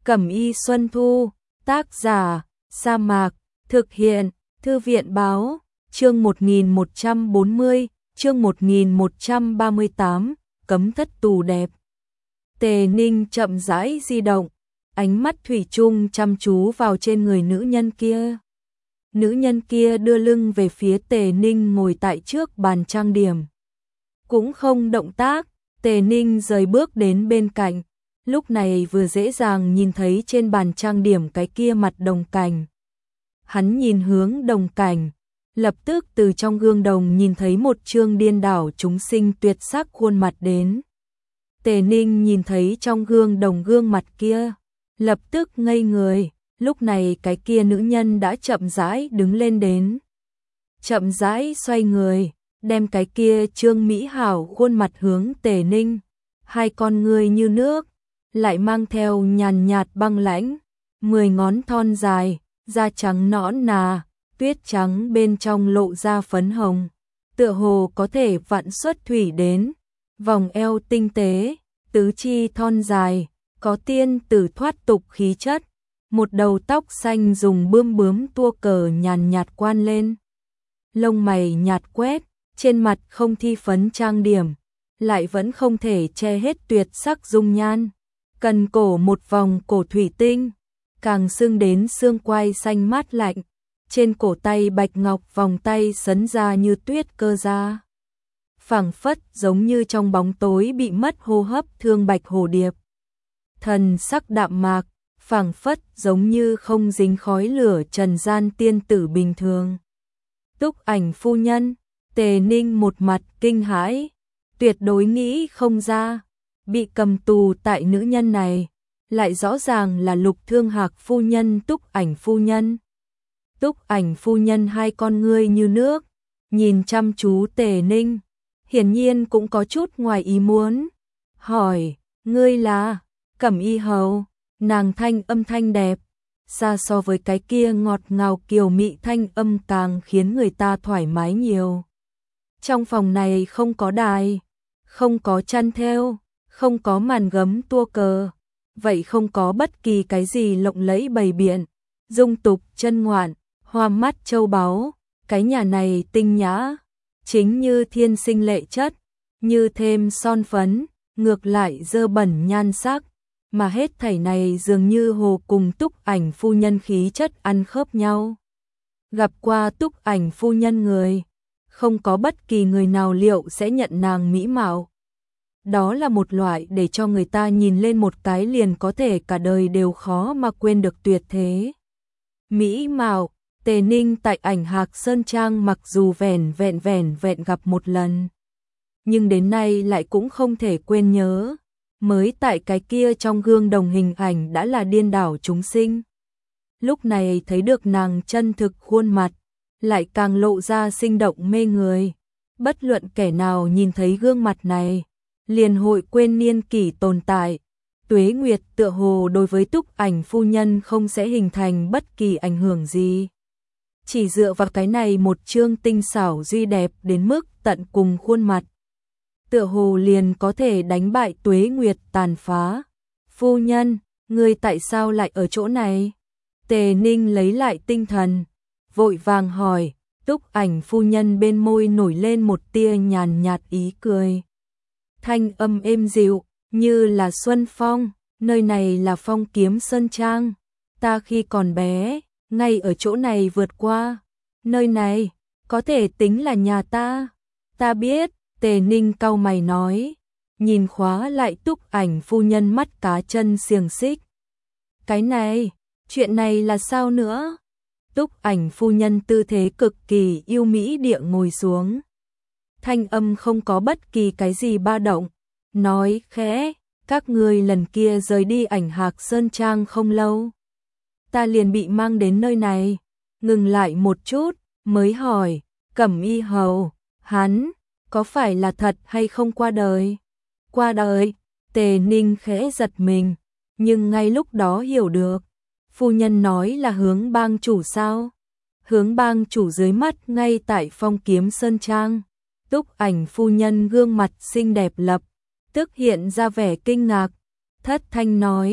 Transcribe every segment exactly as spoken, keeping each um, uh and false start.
Cẩm y Xuân Thu, tác giả, Sa Mạc, thực hiện, Thư viện báo, chương một nghìn một trăm bốn mươi, chương một nghìn một trăm ba mươi tám, cấm thất tù đẹp. Tề Ninh chậm rãi di động, ánh mắt thủy chung chăm chú vào trên người nữ nhân kia. Nữ nhân kia đưa lưng về phía Tề Ninh ngồi tại trước bàn trang điểm. Cũng không động tác, Tề Ninh rời bước đến bên cạnh, lúc này vừa dễ dàng nhìn thấy trên bàn trang điểm cái kia mặt đồng cảnh. Hắn nhìn hướng đồng cảnh, lập tức từ trong gương đồng nhìn thấy một trương điên đảo chúng sinh tuyệt sắc khuôn mặt đến. Tề Ninh nhìn thấy trong gương đồng gương mặt kia, lập tức ngây người, lúc này cái kia nữ nhân đã chậm rãi đứng lên đến. Chậm rãi xoay người, đem cái kia trương mỹ hảo khuôn mặt hướng Tề Ninh, hai con ngươi như nước, lại mang theo nhàn nhạt băng lãnh, mười ngón thon dài, da trắng nõn nà, tuyết trắng bên trong lộ ra phấn hồng, tựa hồ có thể vạn xuất thủy đến, vòng eo tinh tế, tứ chi thon dài, có tiên tử thoát tục khí chất, một đầu tóc xanh dùng bươm bướm tua cờ nhàn nhạt quan lên. Lông mày nhạt quét, trên mặt không thi phấn trang điểm, lại vẫn không thể che hết tuyệt sắc dung nhan. Cần cổ một vòng cổ thủy tinh, càng sưng đến xương quai xanh mát lạnh, trên cổ tay bạch ngọc vòng tay sấn ra như tuyết cơ ra. Phảng phất giống như trong bóng tối bị mất hô hấp thương bạch hồ điệp. Thần sắc đạm mạc, phảng phất giống như không dính khói lửa trần gian tiên tử bình thường. Túc Ảnh phu nhân, Tề Ninh một mặt kinh hãi, tuyệt đối nghĩ không ra, bị cầm tù tại nữ nhân này, lại rõ ràng là Lục Thương Hạc phu nhân Túc Ảnh phu nhân. Túc Ảnh phu nhân hai con ngươi như nước, nhìn chăm chú Tề Ninh, hiển nhiên cũng có chút ngoài ý muốn. Hỏi, ngươi là? Cẩm y hầu, nàng thanh âm thanh đẹp, xa so với cái kia ngọt ngào kiều mị thanh âm càng khiến người ta thoải mái nhiều. Trong phòng này không có đài, không có chăn thêu, không có màn gấm tua cờ, vậy không có bất kỳ cái gì lộng lẫy bày biện, dung tục chân ngoạn, hoa mắt châu báu, cái nhà này tinh nhã, chính như thiên sinh lệ chất, như thêm son phấn, ngược lại dơ bẩn nhan sắc, mà hết thảy này dường như hồ cùng Túc Ảnh phu nhân khí chất ăn khớp nhau. Gặp qua Túc Ảnh phu nhân người, không có bất kỳ người nào liệu sẽ nhận nàng mỹ mạo. Đó là một loại để cho người ta nhìn lên một cái liền có thể cả đời đều khó mà quên được tuyệt thế. Mỹ mạo, Tề Ninh tại Ảnh Hạc Sơn Trang mặc dù vẻn vẹn vẻn vẹn gặp một lần, nhưng đến nay lại cũng không thể quên nhớ. Mới tại cái kia trong gương đồng hình ảnh đã là điên đảo chúng sinh. Lúc này thấy được nàng chân thực khuôn mặt, lại càng lộ ra sinh động mê người. Bất luận kẻ nào nhìn thấy gương mặt này, liền hội quên niên kỷ tồn tại. Tuế nguyệt tựa hồ đối với Túc Ảnh phu nhân không sẽ hình thành bất kỳ ảnh hưởng gì. Chỉ dựa vào cái này một chương tinh xảo duy đẹp đến mức tận cùng khuôn mặt, tựa hồ liền có thể đánh bại tuế nguyệt tàn phá. Phu nhân, ngươi tại sao lại ở chỗ này? Tề Ninh lấy lại tinh thần, vội vàng hỏi. Túc Ảnh phu nhân bên môi nổi lên một tia nhàn nhạt ý cười. Thanh âm êm dịu, như là xuân phong, nơi này là Phong Kiếm Sơn Trang. Ta khi còn bé, ngay ở chỗ này vượt qua. Nơi này, có thể tính là nhà ta. Ta biết. Tề Ninh cau mày nói, nhìn khóa lại Túc Ảnh phu nhân mắt cá chân xiềng xích. Cái này, chuyện này là sao nữa? Túc Ảnh phu nhân tư thế cực kỳ yêu mỹ địa ngồi xuống. Thanh âm không có bất kỳ cái gì ba động, nói khẽ, các ngươi lần kia rời đi Ảnh Hạc Sơn Trang không lâu. Ta liền bị mang đến nơi này, ngừng lại một chút, mới hỏi, Cẩm y hầu, hắn có phải là thật hay không qua đời? Qua đời, Tề Ninh khẽ giật mình, nhưng ngay lúc đó hiểu được. Phu nhân nói là Hướng bang chủ sao? Hướng bang chủ dưới mắt ngay tại Phong Kiếm Sơn Trang. Túc Ảnh phu nhân gương mặt xinh đẹp lập, tức hiện ra vẻ kinh ngạc, thất thanh nói,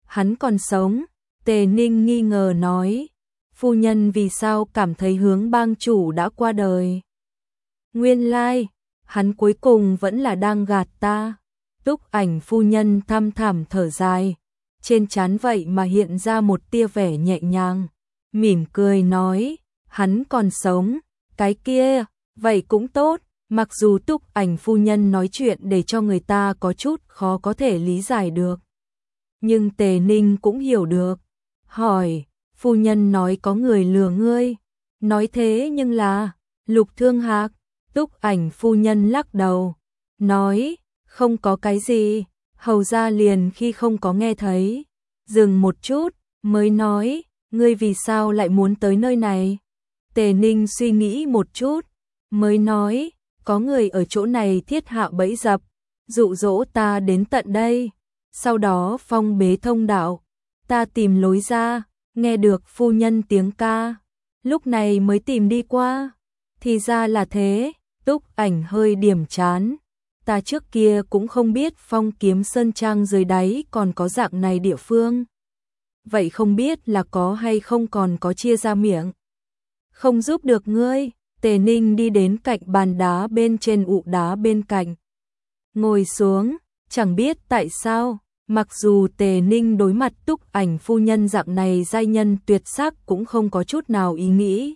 hắn còn sống. Tề Ninh nghi ngờ nói, phu nhân vì sao cảm thấy Hướng bang chủ đã qua đời? Nguyên lai, hắn cuối cùng vẫn là đang gạt ta. Túc Ảnh phu nhân thăm thẳm thở dài, trên trán vậy mà hiện ra một tia vẻ nhẹ nhàng, mỉm cười nói, hắn còn sống, cái kia, vậy cũng tốt, mặc dù Túc Ảnh phu nhân nói chuyện để cho người ta có chút khó có thể lý giải được. Nhưng Tề Ninh cũng hiểu được, hỏi, phu nhân nói có người lừa ngươi, nói thế nhưng là, Lục Thương Hạc. Túc Ảnh phu nhân lắc đầu, nói, không có cái gì, hầu ra liền khi không có nghe thấy, dừng một chút, mới nói, ngươi vì sao lại muốn tới nơi này? Tề Ninh suy nghĩ một chút, mới nói, có người ở chỗ này thiết hạ bẫy dập, dụ dỗ ta đến tận đây, sau đó phong bế thông đạo, ta tìm lối ra, nghe được phu nhân tiếng ca, lúc này mới tìm đi qua, thì ra là thế. Túc Ảnh hơi điểm chán, ta trước kia cũng không biết Phong Kiếm Sơn Trang dưới đáy còn có dạng này địa phương. Vậy không biết là có hay không còn có chia ra miệng. Không giúp được ngươi. Tề Ninh đi đến cạnh bàn đá bên trên ụ đá bên cạnh. Ngồi xuống, chẳng biết tại sao, mặc dù Tề Ninh đối mặt Túc Ảnh phu nhân dạng này giai nhân tuyệt sắc cũng không có chút nào ý nghĩ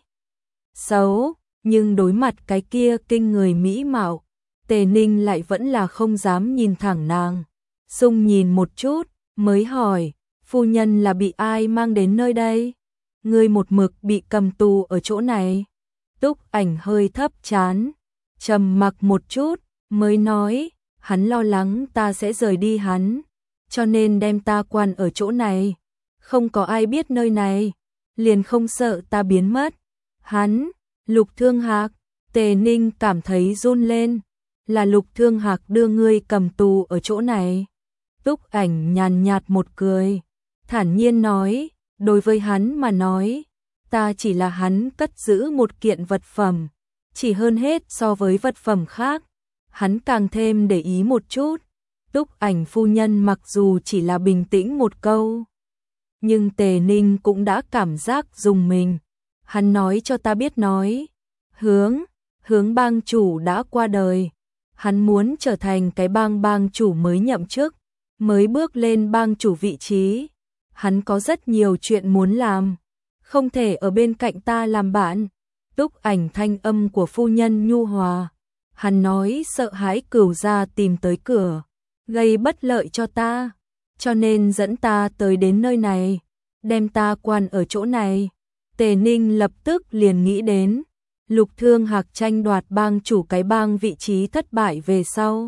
xấu. Nhưng đối mặt cái kia kinh người mỹ mạo, Tề Ninh lại vẫn là không dám nhìn thẳng nàng. Xung nhìn một chút, mới hỏi, phu nhân là bị ai mang đến nơi đây? Ngươi một mực bị cầm tù ở chỗ này. Túc Ảnh hơi thấp trán, trầm mặc một chút, mới nói, hắn lo lắng ta sẽ rời đi hắn, cho nên đem ta quan ở chỗ này. Không có ai biết nơi này, liền không sợ ta biến mất. Hắn... Lục Thương Hạc. Tề Ninh cảm thấy run lên, là Lục Thương Hạc đưa ngươi cầm tù ở chỗ này. Túc Ảnh nhàn nhạt một cười, thản nhiên nói, đối với hắn mà nói, ta chỉ là hắn cất giữ một kiện vật phẩm, chỉ hơn hết so với vật phẩm khác, hắn càng thêm để ý một chút. Túc Ảnh phu nhân mặc dù chỉ là bình tĩnh một câu, nhưng Tề Ninh cũng đã cảm giác rùng mình. Hắn nói cho ta biết nói, hướng, hướng bang chủ đã qua đời, hắn muốn trở thành cái bang bang chủ mới nhậm chức, mới bước lên bang chủ vị trí, hắn có rất nhiều chuyện muốn làm, không thể ở bên cạnh ta làm bạn. Túc Ảnh thanh âm của phu nhân nhu hòa, hắn nói sợ hãi Cửu gia tìm tới cửa, gây bất lợi cho ta, cho nên dẫn ta tới đến nơi này, đem ta quan ở chỗ này. Tề Ninh lập tức liền nghĩ đến, Lục Thương Hạc tranh đoạt bang chủ cái bang vị trí thất bại về sau,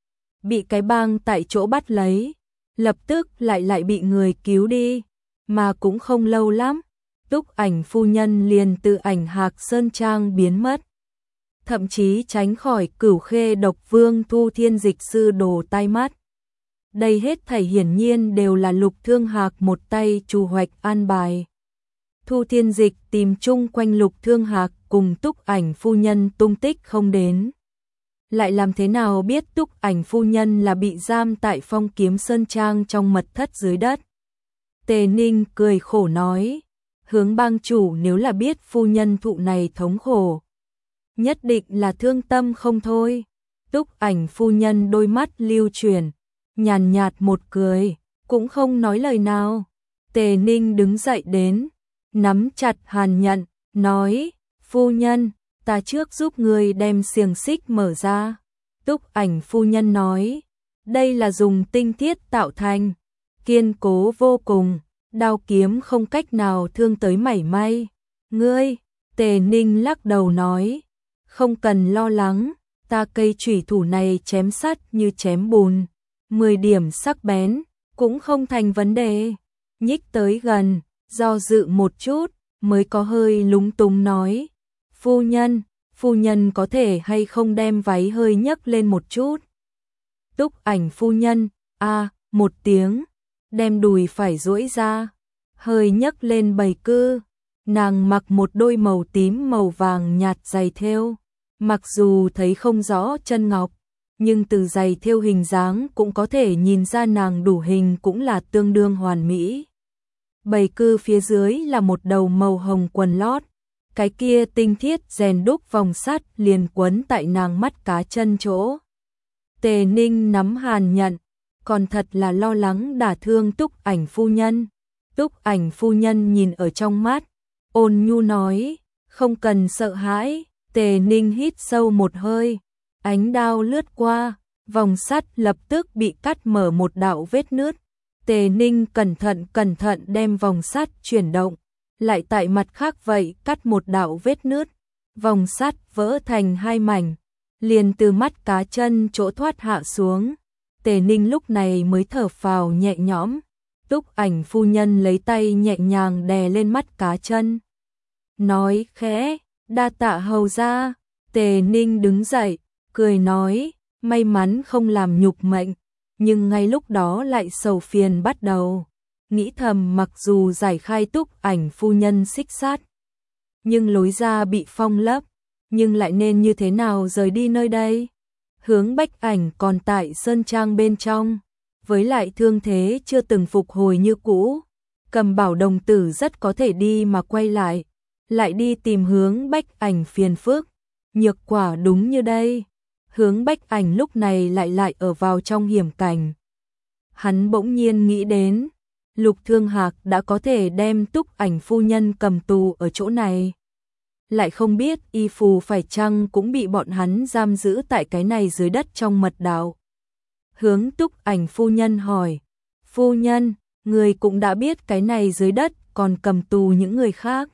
bị cái bang tại chỗ bắt lấy, lập tức lại lại bị người cứu đi, mà cũng không lâu lắm, Túc Ảnh phu nhân liền từ Ảnh Hạc Sơn Trang biến mất, thậm chí tránh khỏi Cửu Khê Độc Vương Thu Thiên Dịch sư đồ tai mắt. Đây hết thảy hiển nhiên đều là Lục Thương Hạc một tay chủ hoạch an bài. Thu Thiên Dịch tìm chung quanh Lục Thương Hạc cùng Túc Ảnh phu nhân tung tích không đến. Lại làm thế nào biết Túc Ảnh phu nhân là bị giam tại Phong Kiếm Sơn Trang trong mật thất dưới đất? Tề Ninh cười khổ nói, Hướng bang chủ nếu là biết phu nhân thụ này thống khổ, nhất định là thương tâm không thôi. Túc Ảnh phu nhân đôi mắt lưu chuyển, nhàn nhạt một cười, cũng không nói lời nào. Tề Ninh đứng dậy đến, nắm chặt hàn nhận, nói, phu nhân, ta trước giúp người đem xiềng xích mở ra. Túc Ảnh phu nhân nói, đây là dùng tinh thiết tạo thành, kiên cố vô cùng, đao kiếm không cách nào thương tới mảy may. Ngươi, Tề Ninh lắc đầu nói, không cần lo lắng, ta cây chủy thủ này chém sắt như chém bùn, mười điểm sắc bén, cũng không thành vấn đề. Nhích tới gần, do dự một chút, mới có hơi lúng túng nói, phu nhân, phu nhân có thể hay không đem váy hơi nhấc lên một chút. Túc Ảnh phu nhân, a một tiếng, đem đùi phải duỗi ra, hơi nhấc lên bầy cư. Nàng mặc một đôi màu tím màu vàng nhạt giày thêu, mặc dù thấy không rõ chân ngọc, nhưng từ giày thêu hình dáng cũng có thể nhìn ra nàng đủ hình cũng là tương đương hoàn mỹ. Bầy cư phía dưới là một đầu màu hồng quần lót, cái kia tinh thiết rèn đúc vòng sắt liền quấn tại nàng mắt cá chân chỗ. Tề Ninh nắm hàn nhận, còn thật là lo lắng đả thương Túc Ảnh phu nhân. Túc Ảnh phu nhân nhìn ở trong mắt, ôn nhu nói, không cần sợ hãi. Tề Ninh hít sâu một hơi, ánh đao lướt qua, vòng sắt lập tức bị cắt mở một đạo vết nứt. Tề Ninh cẩn thận cẩn thận đem vòng sắt chuyển động, lại tại mặt khác vậy cắt một đạo vết nứt, vòng sắt vỡ thành hai mảnh, liền từ mắt cá chân chỗ thoát hạ xuống. Tề Ninh lúc này mới thở phào nhẹ nhõm. Túc Ảnh phu nhân lấy tay nhẹ nhàng đè lên mắt cá chân, nói khẽ, đa tạ hầu gia. Tề Ninh đứng dậy, cười nói, may mắn không làm nhục mệnh, nhưng ngay lúc đó lại sầu phiền bắt đầu. Nghĩ thầm mặc dù giải khai Túc Ảnh phu nhân xích sát, nhưng lối ra bị phong lấp, nhưng lại nên như thế nào rời đi nơi đây? Hướng Bách Ảnh còn tại sơn trang bên trong, với lại thương thế chưa từng phục hồi như cũ, Cầm Bảo đồng tử rất có thể đi mà quay lại, lại đi tìm Hướng Bách Ảnh phiền phức. Nhược quả đúng như đây, Hướng Bách Ảnh lúc này lại lại ở vào trong hiểm cảnh. Hắn bỗng nhiên nghĩ đến, Lục Thương Hạc đã có thể đem Túc Ảnh phu nhân cầm tù ở chỗ này, lại không biết y phù phải chăng cũng bị bọn hắn giam giữ tại cái này dưới đất trong mật đạo. Hướng Túc Ảnh phu nhân hỏi, phu nhân, người cũng đã biết cái này dưới đất còn cầm tù những người khác.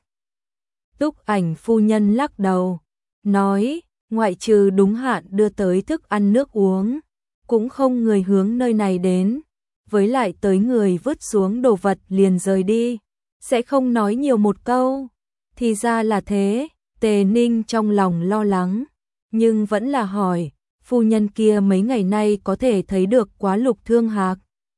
Túc Ảnh phu nhân lắc đầu, nói, ngoại trừ đúng hạn đưa tới thức ăn nước uống, cũng không người hướng nơi này đến, với lại tới người vứt xuống đồ vật liền rời đi, sẽ không nói nhiều một câu. Thì ra là thế. Tề Ninh trong lòng lo lắng, nhưng vẫn là hỏi, phu nhân kia mấy ngày nay có thể thấy được quá Lục Thương Hạc.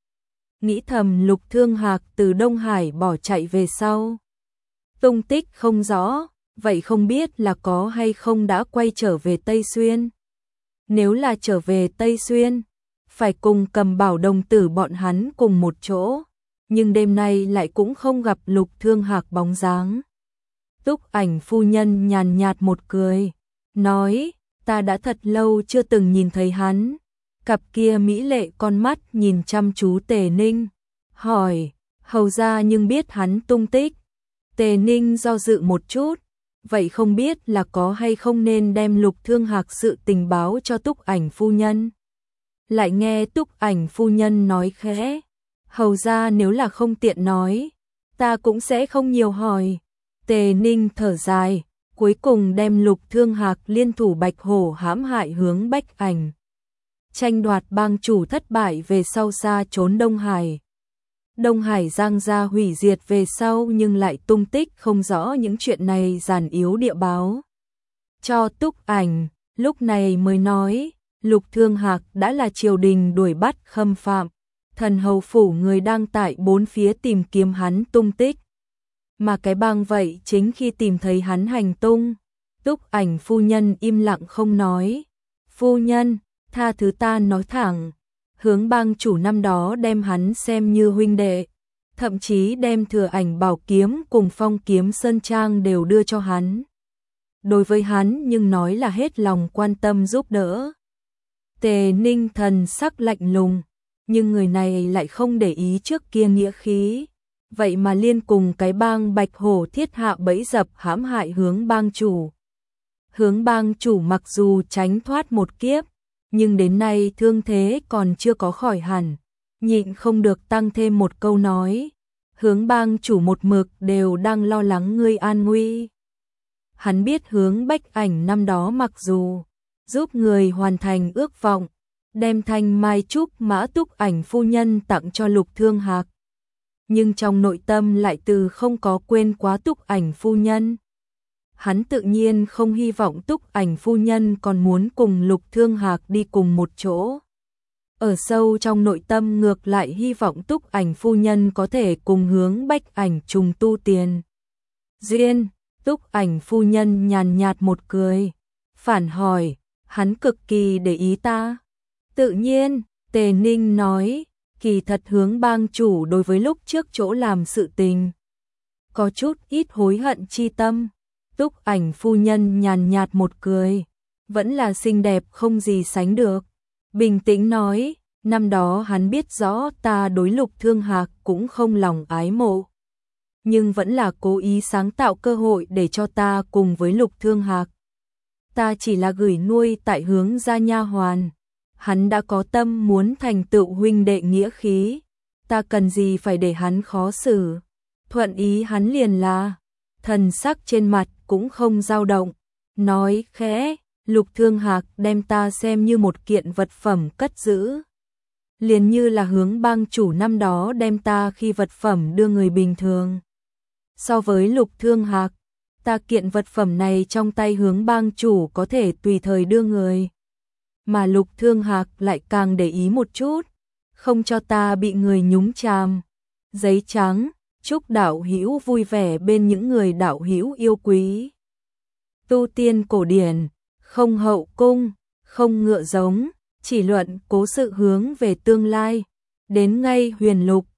Nghĩ thầm Lục Thương Hạc từ Đông Hải bỏ chạy về sau, tung tích không rõ, vậy không biết là có hay không đã quay trở về Tây Xuyên. Nếu là trở về Tây Xuyên, phải cùng Cầm Bảo đồng tử bọn hắn cùng một chỗ, nhưng đêm nay lại cũng không gặp Lục Thương Hạc bóng dáng. Túc Ảnh phu nhân nhàn nhạt một cười, nói, ta đã thật lâu chưa từng nhìn thấy hắn. Cặp kia mỹ lệ con mắt nhìn chăm chú Tề Ninh, hỏi, hầu ra nhưng biết hắn tung tích. Tề Ninh do dự một chút, vậy không biết là có hay không nên đem Lục Thương Hạc sự tình báo cho Túc Ảnh phu nhân. Lại nghe Túc Ảnh phu nhân nói khẽ, hầu ra nếu là không tiện nói, ta cũng sẽ không nhiều hỏi. Tề Ninh thở dài, cuối cùng đem Lục Thương Hạc liên thủ Bạch Hổ hãm hại Hướng Bách Ảnh, tranh đoạt bang chủ thất bại về sau xa trốn Đông Hải. Đông Hải giang gia hủy diệt về sau nhưng lại tung tích không rõ, những chuyện này giản yếu địa báo cho Túc Ảnh, lúc này mới nói, Lục Thương Hạc đã là triều đình đuổi bắt khâm phạm, thần hầu phủ người đang tại bốn phía tìm kiếm hắn tung tích. Mà cái bang vậy chính khi tìm thấy hắn hành tung. Túc Ảnh phu nhân im lặng không nói. Phu nhân, tha thứ ta nói thẳng, Hướng bang chủ năm đó đem hắn xem như huynh đệ, thậm chí đem Thừa Ảnh bảo kiếm cùng Phong kiếm sơn trang đều đưa cho hắn. Đối với hắn nhưng nói là hết lòng quan tâm giúp đỡ. Tề Ninh thần sắc lạnh lùng, nhưng người này lại không để ý trước kia nghĩa khí, vậy mà liên cùng cái bang Bạch Hổ thiết hạ bẫy dập hãm hại Hướng bang chủ. Hướng bang chủ mặc dù tránh thoát một kiếp, nhưng đến nay thương thế còn chưa có khỏi hẳn, nhịn không được tăng thêm một câu nói, Hướng bang chủ một mực đều đang lo lắng ngươi an nguy. Hắn biết Hướng Bách Ảnh năm đó mặc dù giúp người hoàn thành ước vọng, đem thanh mai trúc mã Túc Ảnh phu nhân tặng cho Lục Thương Hạc, nhưng trong nội tâm lại từ không có quên quá Túc Ảnh phu nhân. Hắn tự nhiên không hy vọng Túc Ảnh phu nhân còn muốn cùng Lục Thương Hạc đi cùng một chỗ. Ở sâu trong nội tâm ngược lại hy vọng Túc Ảnh phu nhân có thể cùng Hướng Bách Ảnh trùng tu tiền duyên. Túc Ảnh phu nhân nhàn nhạt một cười, phản hỏi, hắn cực kỳ để ý ta. Tự nhiên, Tề Ninh nói, kỳ thật Hướng bang chủ đối với lúc trước chỗ làm sự tình có chút ít hối hận chi tâm. Túc Ảnh phu nhân nhàn nhạt một cười, vẫn là xinh đẹp không gì sánh được. Bình tĩnh nói, năm đó hắn biết rõ ta đối Lục Thương Hạc cũng không lòng ái mộ, nhưng vẫn là cố ý sáng tạo cơ hội để cho ta cùng với Lục Thương Hạc. Ta chỉ là gửi nuôi tại Hướng gia nha hoàn, hắn đã có tâm muốn thành tựu huynh đệ nghĩa khí, ta cần gì phải để hắn khó xử, thuận ý hắn liền là. Thần sắc trên mặt cũng không dao động, nói khẽ, Lục Thương Hạc đem ta xem như một kiện vật phẩm cất giữ, liền như là Hướng bang chủ năm đó đem ta khi vật phẩm đưa người bình thường. So với Lục Thương Hạc, ta kiện vật phẩm này trong tay Hướng bang chủ có thể tùy thời đưa người, mà Lục Thương Hạc lại càng để ý một chút, không cho ta bị người nhúng chàm. Giấy trắng, chúc đạo hữu vui vẻ bên những người đạo hữu yêu quý. Tu tiên cổ điển, không hậu cung, không ngựa giống, chỉ luận cố sự hướng về tương lai. Đến ngay Huyền Lục,